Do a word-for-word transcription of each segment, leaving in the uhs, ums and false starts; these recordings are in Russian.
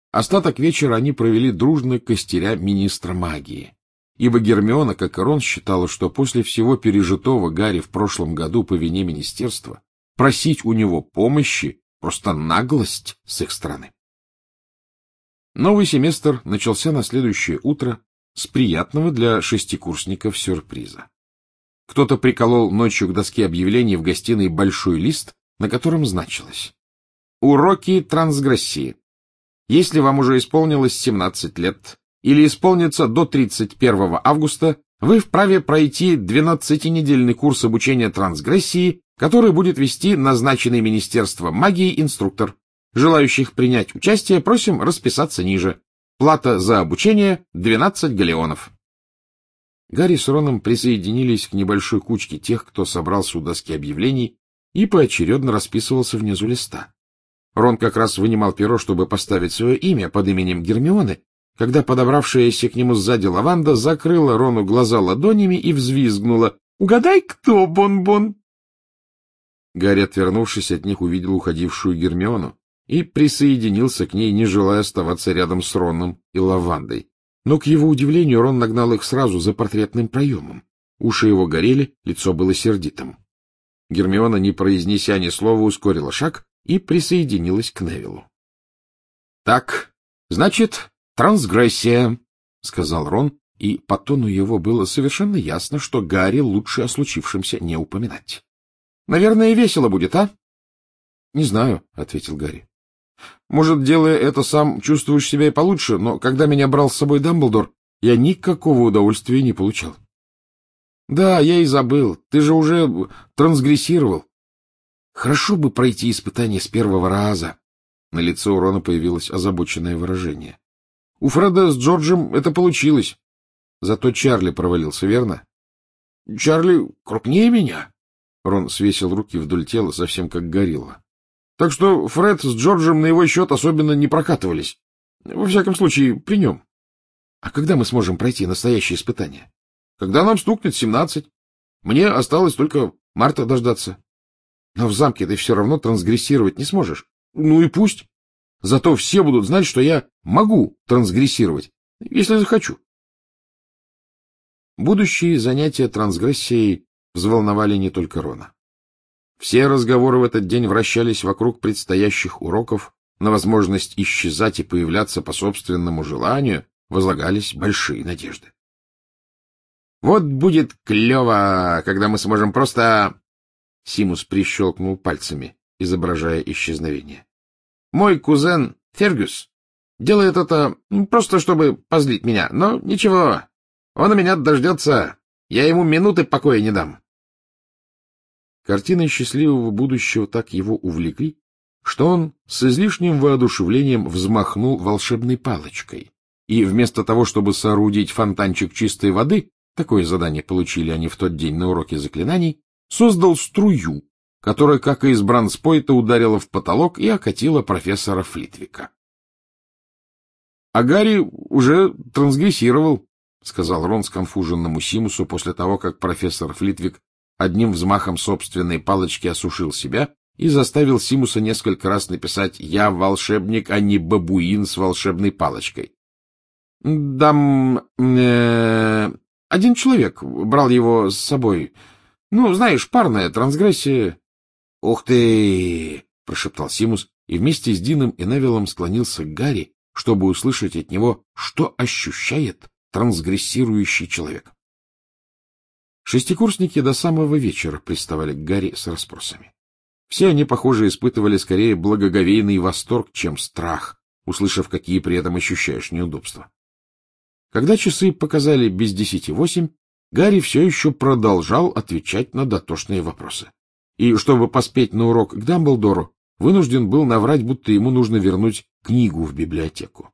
Остаток вечера они провели дружно костеря министра магии, ибо Гермиона, как и Рон, считала, что после всего пережитого Гарри в прошлом году по вине министерства просить у него помощи — просто наглость с их стороны. Новый семестр начался на следующее утро с приятного для шестикурсников сюрприза. Кто-то приколол ночью к доске объявлений в гостиной большой лист, на котором значилось: «Уроки трансгрессии. Если вам уже исполнилось семнадцать лет или исполнится до тридцать первого августа, вы вправе пройти двенадцатинедельный курс обучения трансгрессии, который будет вести назначенный Министерством магии инструктор. Желающих принять участие просим расписаться ниже. Плата за обучение — двенадцать галеонов». Гарри с Роном присоединились к небольшой кучке тех, кто собрался у доски объявлений и поочередно расписывался внизу листа. Рон как раз вынимал перо, чтобы поставить свое имя под именем Гермионы, когда подобравшаяся к нему сзади Лаванда закрыла Рону глаза ладонями и взвизгнула: «Угадай, кто, Бон-Бон!» Гарри, отвернувшись от них, увидел уходившую Гермиону и присоединился к ней, не желая оставаться рядом с Роном и Лавандой. Но, к его удивлению, Рон нагнал их сразу за портретным проемом. Уши его горели, лицо было сердитым. Гермиона, не произнеся ни слова, ускорила шаг и присоединилась к Невиллу. — Так, значит, трансгрессия, — сказал Рон, и по тону его было совершенно ясно, что Гарри лучше о случившемся не упоминать. — Наверное, весело будет, а? — Не знаю, — ответил Гарри. — Может, делая это, сам чувствуешь себя и получше, но когда меня брал с собой Дамблдор, я никакого удовольствия не получал. — Да, я и забыл. Ты же уже трансгрессировал. Хорошо бы пройти испытание с первого раза. На лице у Рона появилось озабоченное выражение. У Фреда с Джорджем это получилось. Зато Чарли провалился, верно? — Чарли крупнее меня. Рон свесил руки вдоль тела, совсем как горилла. Так что Фред с Джорджем на его счет особенно не прокатывались. Во всяком случае, при нем. А когда мы сможем пройти настоящее испытание? Когда нам стукнет семнадцать. Мне осталось только марта дождаться. Но в замке ты все равно трансгрессировать не сможешь. Ну и пусть. Зато все будут знать, что я могу трансгрессировать, если захочу. Будущие занятия трансгрессией взволновали не только Рона. Все разговоры в этот день вращались вокруг предстоящих уроков, на возможность исчезать и появляться по собственному желанию возлагались большие надежды. «Вот будет клево, когда мы сможем просто...» Симус прищелкнул пальцами, изображая исчезновение. «Мой кузен Фергюс делает это просто, чтобы позлить меня, но ничего, он у меня дождется, я ему минуты покоя не дам». Картины счастливого будущего так его увлекли, что он с излишним воодушевлением взмахнул волшебной палочкой, и вместо того, чтобы соорудить фонтанчик чистой воды, такое задание получили они в тот день на уроке заклинаний, создал струю, которая, как и из бранспойта, ударила в потолок и окатила профессора Флитвика. — А Гарри уже трансгрессировал, — сказал Рон сконфуженному Симусу после того, как профессор Флитвик одним взмахом собственной палочки осушил себя и заставил Симуса несколько раз написать «Я волшебник, а не бабуин с волшебной палочкой». — Дам... Э, один человек брал его с собой. Ну, знаешь, парная трансгрессия. — Ух ты! — прошептал Симус, и вместе с Дином и Невиллом склонился к Гарри, чтобы услышать от него, что ощущает трансгрессирующий человек. Шестикурсники до самого вечера приставали к Гарри с расспросами. Все они, похоже, испытывали скорее благоговейный восторг, чем страх, услышав, какие при этом ощущаешь неудобства. Когда часы показали без десяти восемь, Гарри все еще продолжал отвечать на дотошные вопросы. И, чтобы поспеть на урок к Дамблдору, вынужден был наврать, будто ему нужно вернуть книгу в библиотеку.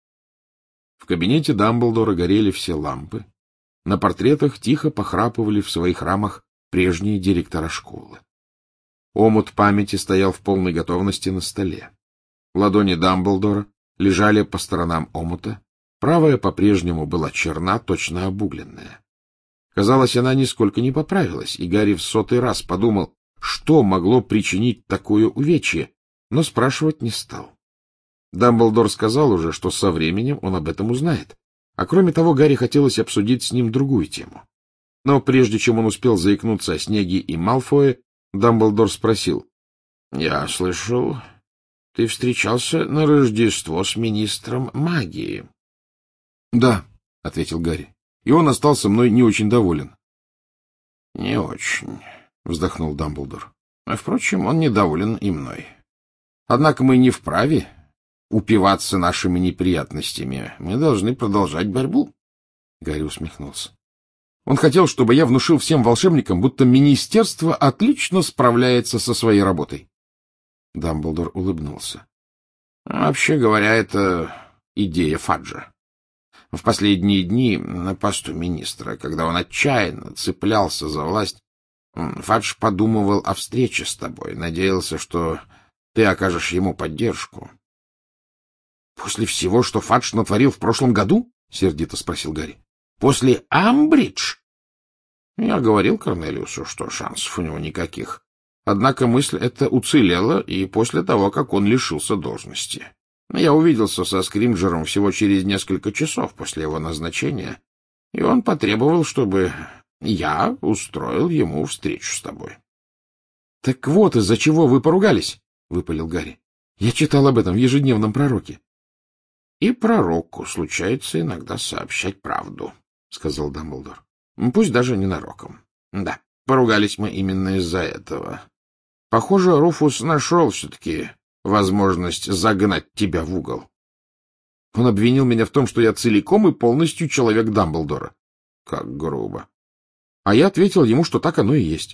В кабинете Дамблдора горели все лампы. На портретах тихо похрапывали в своих рамах прежние директора школы. Омут памяти стоял в полной готовности на столе. Ладони Дамблдора лежали по сторонам омута, правая по-прежнему была черна, точно обугленная. Казалось, она нисколько не поправилась, и Гарри в сотый раз подумал, что могло причинить такое увечье, но спрашивать не стал. Дамблдор сказал уже, что со временем он об этом узнает. А кроме того, Гарри хотелось обсудить с ним другую тему. Но прежде чем он успел заикнуться о Снегге и Малфое, Дамблдор спросил. — Я слышал, ты встречался на Рождество с министром магии. — Да, — ответил Гарри, — и он остался мной не очень доволен. — Не очень, — вздохнул Дамблдор. — А, впрочем, он недоволен и мной. Однако мы не вправе упиваться нашими неприятностями. Мы должны продолжать борьбу. Гарри усмехнулся. Он хотел, чтобы я внушил всем волшебникам, будто министерство отлично справляется со своей работой. Дамблдор улыбнулся. — Вообще говоря, это идея Фаджа. В последние дни на посту министра, когда он отчаянно цеплялся за власть, Фадж подумывал о встрече с тобой, надеялся, что ты окажешь ему поддержку. — После всего, что Фадж натворил в прошлом году? — сердито спросил Гарри. — После Амбридж? Я говорил Корнелиусу, что шансов у него никаких. Однако мысль эта уцелела и после того, как он лишился должности. Я увиделся со Скримджером всего через несколько часов после его назначения, и он потребовал, чтобы я устроил ему встречу с тобой. — Так вот из-за чего вы поругались, — выпалил Гарри. — Я читал об этом в ежедневном пророке. — И пророку случается иногда сообщать правду, — сказал Дамблдор. — Пусть даже ненароком. Да, поругались мы именно из-за этого. Похоже, Руфус нашел все-таки возможность загнать тебя в угол. Он обвинил меня в том, что я целиком и полностью человек Дамблдора. Как грубо. А я ответил ему, что так оно и есть.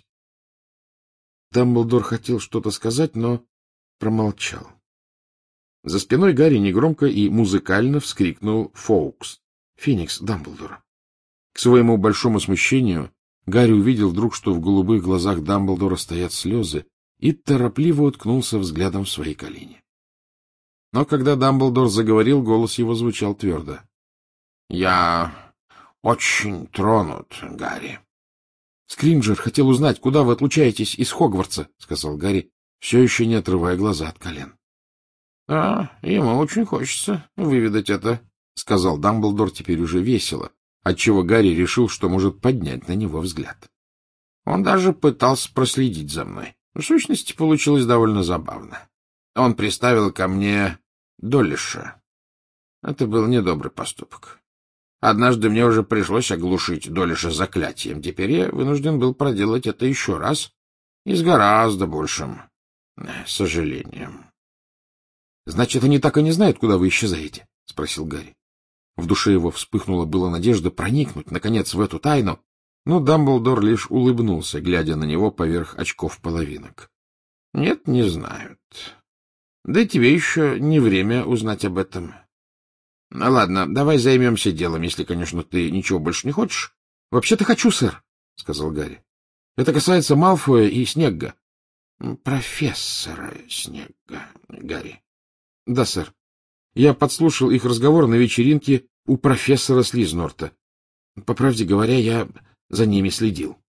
Дамблдор хотел что-то сказать, но промолчал. За спиной Гарри негромко и музыкально вскрикнул Фоукс, Феникс Дамблдора. К своему большому смущению Гарри увидел вдруг, что в голубых глазах Дамблдора стоят слезы, и торопливо уткнулся взглядом в свои колени. Но когда Дамблдор заговорил, голос его звучал твердо. — Я очень тронут, Гарри. — Скримджер хотел узнать, куда вы отлучаетесь из Хогвартса, — сказал Гарри, все еще не отрывая глаза от колен. — А, ему очень хочется выведать это, — сказал Дамблдор теперь уже весело, отчего Гарри решил, что может поднять на него взгляд. Он даже пытался проследить за мной. В сущности, получилось довольно забавно. Он приставил ко мне Долиша. Это был недобрый поступок. Однажды мне уже пришлось оглушить Долиша заклятием. Теперь я вынужден был проделать это еще раз и с гораздо большим сожалением. — Значит, они так и не знают, куда вы исчезаете? — спросил Гарри. В душе его вспыхнула была надежда проникнуть, наконец, в эту тайну, но Дамблдор лишь улыбнулся, глядя на него поверх очков-половинок. — Нет, не знают. Да и тебе еще не время узнать об этом. — Ну, ладно, давай займемся делом, если, конечно, ты ничего больше не хочешь. — Вообще-то хочу, сэр, — сказал Гарри. — Это касается Малфоя и Снегга. — Профессора Снегга, Гарри. — Да, сэр. Я подслушал их разговор на вечеринке у профессора Слизнорта. По правде говоря, я за ними следил.